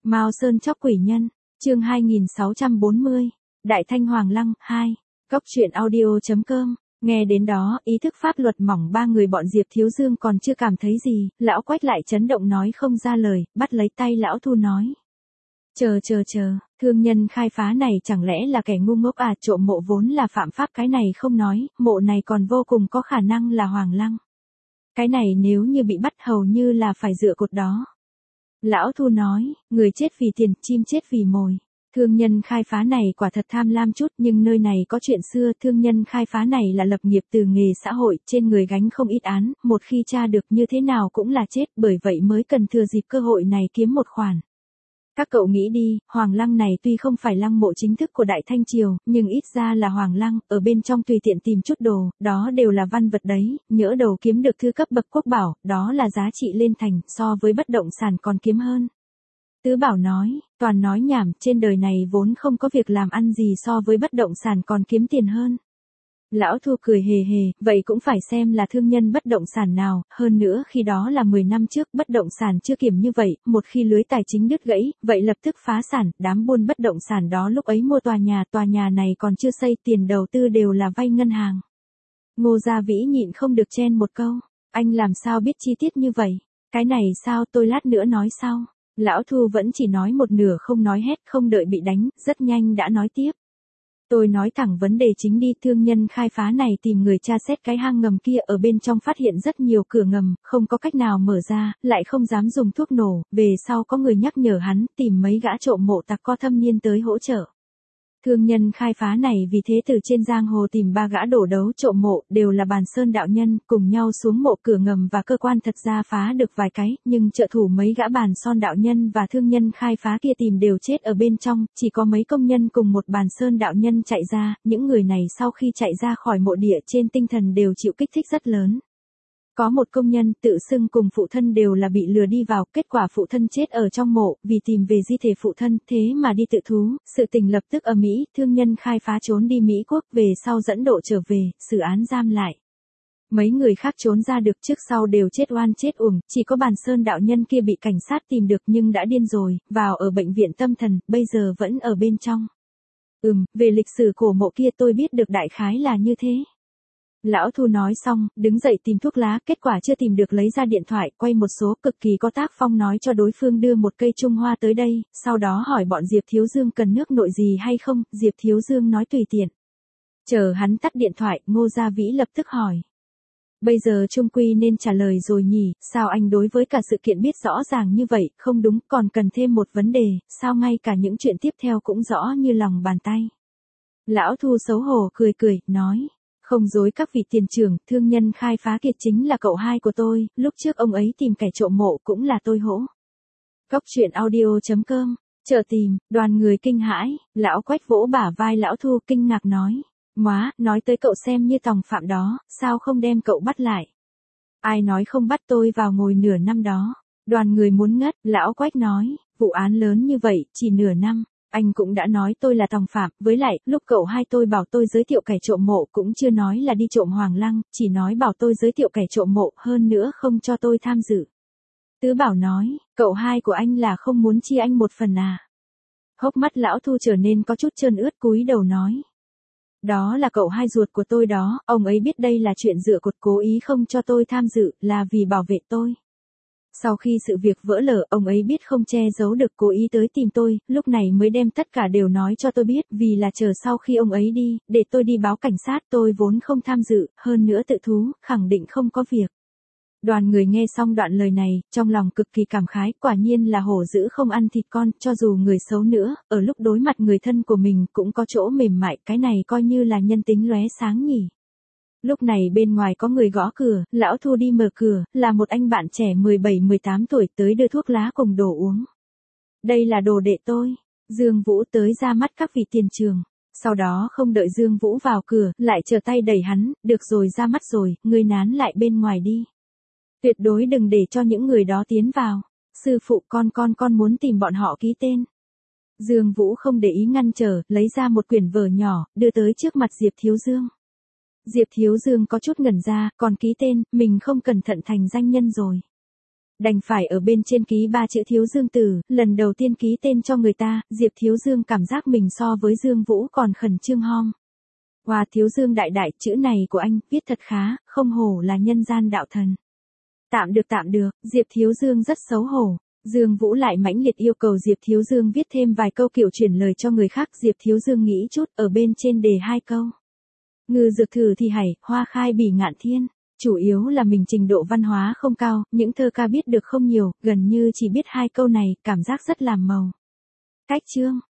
Mao Sơn chóc quỷ nhân, chương 2640, Đại Thanh Hoàng Lăng, 2, Cóc truyện audio.com, nghe đến đó, ý thức pháp luật mỏng ba người bọn Diệp Thiếu Dương còn chưa cảm thấy gì, lão Quách lại chấn động nói không ra lời, bắt lấy tay lão Thu nói. Chờ, thương nhân khai phá này chẳng lẽ là kẻ ngu ngốc à, trộm mộ vốn là phạm pháp cái này không nói, mộ này còn vô cùng có khả năng là Hoàng Lăng. Cái này nếu như bị bắt hầu như là phải dựa cột đó. Lão Thu nói, người chết vì tiền, chim chết vì mồi. Thương nhân khai phá này quả thật tham lam chút nhưng nơi này có chuyện xưa, thương nhân khai phá này là lập nghiệp từ nghề xã hội, trên người gánh không ít án, một khi tra được như thế nào cũng là chết, bởi vậy mới cần thừa dịp cơ hội này kiếm một khoản. Các cậu nghĩ đi, Hoàng Lăng này tuy không phải lăng mộ chính thức của Đại Thanh Triều, nhưng ít ra là Hoàng Lăng, ở bên trong tùy tiện tìm chút đồ, đó đều là văn vật đấy, nhỡ đầu kiếm được thư cấp bậc quốc bảo, đó là giá trị lên thành, so với bất động sản còn kiếm hơn. Tứ Bảo nói, toàn nói nhảm, trên đời này vốn không có việc làm ăn gì so với bất động sản còn kiếm tiền hơn. Lão Thu cười hề hề, vậy cũng phải xem là thương nhân bất động sản nào, hơn nữa khi đó là 10 năm trước, bất động sản chưa kiểm như vậy, một khi lưới tài chính đứt gãy, vậy lập tức phá sản, đám buôn bất động sản đó lúc ấy mua tòa nhà này còn chưa xây, tiền đầu tư đều là vay ngân hàng. Ngô Gia Vĩ nhịn không được chen một câu, anh làm sao biết chi tiết như vậy, cái này sao tôi lát nữa nói sau. Lão Thu vẫn chỉ nói một nửa không nói hết, không đợi bị đánh, rất nhanh đã nói tiếp. Tôi nói thẳng vấn đề chính đi, thương nhân khai phá này tìm người tra xét cái hang ngầm kia, ở bên trong phát hiện rất nhiều cửa ngầm, không có cách nào mở ra, lại không dám dùng thuốc nổ, về sau có người nhắc nhở hắn, tìm mấy gã trộm mộ tặc có thâm niên tới hỗ trợ. Thương nhân khai phá này vì thế từ trên giang hồ tìm 3 gã đổ đấu trộm mộ, đều là Bàn Sơn đạo nhân, cùng nhau xuống mộ cửa ngầm và cơ quan thật ra phá được vài cái, nhưng trợ thủ mấy gã Bàn Son đạo nhân và thương nhân khai phá kia tìm đều chết ở bên trong, chỉ có mấy công nhân cùng một Bàn Sơn đạo nhân chạy ra, những người này sau khi chạy ra khỏi mộ địa trên tinh thần đều chịu kích thích rất lớn. Có một công nhân tự xưng cùng phụ thân đều là bị lừa đi vào, kết quả phụ thân chết ở trong mộ, vì tìm về di thể phụ thân, thế mà đi tự thú, sự tình lập tức ở Mỹ, thương nhân khai phá trốn đi Mỹ Quốc, về sau dẫn độ trở về, xử án giam lại. Mấy người khác trốn ra được, trước sau đều chết oan chết uổng, chỉ có Bàn Sơn đạo nhân kia bị cảnh sát tìm được nhưng đã điên rồi, vào ở bệnh viện tâm thần, bây giờ vẫn ở bên trong. Về lịch sử cổ mộ kia tôi biết được đại khái là như thế. Lão Thu nói xong, đứng dậy tìm thuốc lá, kết quả chưa tìm được lấy ra điện thoại, quay một số, cực kỳ có tác phong nói cho đối phương đưa một cây Trung Hoa tới đây, sau đó hỏi bọn Diệp Thiếu Dương cần nước nội gì hay không, Diệp Thiếu Dương nói tùy tiện. Chờ hắn tắt điện thoại, Ngô Gia Vĩ lập tức hỏi. Bây giờ Trung Quy nên trả lời rồi nhỉ, sao anh đối với cả sự kiện biết rõ ràng như vậy, không đúng, còn cần thêm một vấn đề, sao ngay cả những chuyện tiếp theo cũng rõ như lòng bàn tay. Lão Thu xấu hổ cười, nói. Không dối các vị tiền trưởng, thương nhân khai phá kia chính là cậu hai của tôi, lúc trước ông ấy tìm kẻ trộm mộ cũng là tôi hỗ. Cóc truyện audio.com, chờ tìm, đoàn người kinh hãi, lão Quách vỗ bả vai lão Thu kinh ngạc nói. Móa, nói tới cậu xem như tòng phạm đó, sao không đem cậu bắt lại? Ai nói không bắt tôi vào ngồi nửa năm đó? Đoàn người muốn ngất, lão Quách nói, vụ án lớn như vậy, chỉ nửa năm. Anh cũng đã nói tôi là tòng phạm, với lại, lúc cậu hai tôi bảo tôi giới thiệu kẻ trộm mộ cũng chưa nói là đi trộm Hoàng Lăng, chỉ nói bảo tôi giới thiệu kẻ trộm mộ, hơn nữa không cho tôi tham dự. Tứ Bảo nói, cậu hai của anh là không muốn chia anh một phần à? Hốc mắt lão Thu trở nên có chút trơn ướt, cúi đầu nói. Đó là cậu hai ruột của tôi đó, ông ấy biết đây là chuyện dựa cột, cố ý không cho tôi tham dự, là vì bảo vệ tôi. Sau khi sự việc vỡ lở, ông ấy biết không che giấu được, cố ý tới tìm tôi, lúc này mới đem tất cả đều nói cho tôi biết, vì là chờ sau khi ông ấy đi, để tôi đi báo cảnh sát, tôi vốn không tham dự, hơn nữa tự thú, khẳng định không có việc. Đoàn người nghe xong đoạn lời này, trong lòng cực kỳ cảm khái, quả nhiên là hổ dữ không ăn thịt con, cho dù người xấu nữa, ở lúc đối mặt người thân của mình cũng có chỗ mềm mại, cái này coi như là nhân tính lóe sáng nhỉ. Lúc này bên ngoài có người gõ cửa, lão Thu đi mở cửa, là một anh bạn trẻ 17-18 tuổi tới đưa thuốc lá cùng đồ uống. Đây là đồ đệ tôi, Dương Vũ tới ra mắt các vị tiền trường. Sau đó không đợi Dương Vũ vào cửa, lại trở tay đẩy hắn, được rồi ra mắt rồi, ngươi nán lại bên ngoài đi. Tuyệt đối đừng để cho những người đó tiến vào. Sư phụ con muốn tìm bọn họ ký tên. Dương Vũ không để ý ngăn trở, lấy ra một quyển vở nhỏ, đưa tới trước mặt Diệp Thiếu Dương. Diệp Thiếu Dương có chút ngẩn ra, còn ký tên, mình không cẩn thận thành danh nhân rồi. Đành phải ở bên trên ký 3 chữ Thiếu Dương Tử, lần đầu tiên ký tên cho người ta, Diệp Thiếu Dương cảm giác mình so với Dương Vũ còn khẩn trương hong. Wow, Thiếu Dương đại đại, chữ này của anh, viết thật khá, không hổ là nhân gian đạo thần. Tạm được, Diệp Thiếu Dương rất xấu hổ. Dương Vũ lại mãnh liệt yêu cầu Diệp Thiếu Dương viết thêm vài câu kiểu chuyển lời cho người khác. Diệp Thiếu Dương nghĩ chút, ở bên trên đề 2 câu. Ngư dược thử thì hải, hoa khai bỉ ngạn thiên. Chủ yếu là mình trình độ văn hóa không cao, những thơ ca biết được không nhiều, gần như chỉ biết 2 câu này, cảm giác rất làm màu. Cách chương,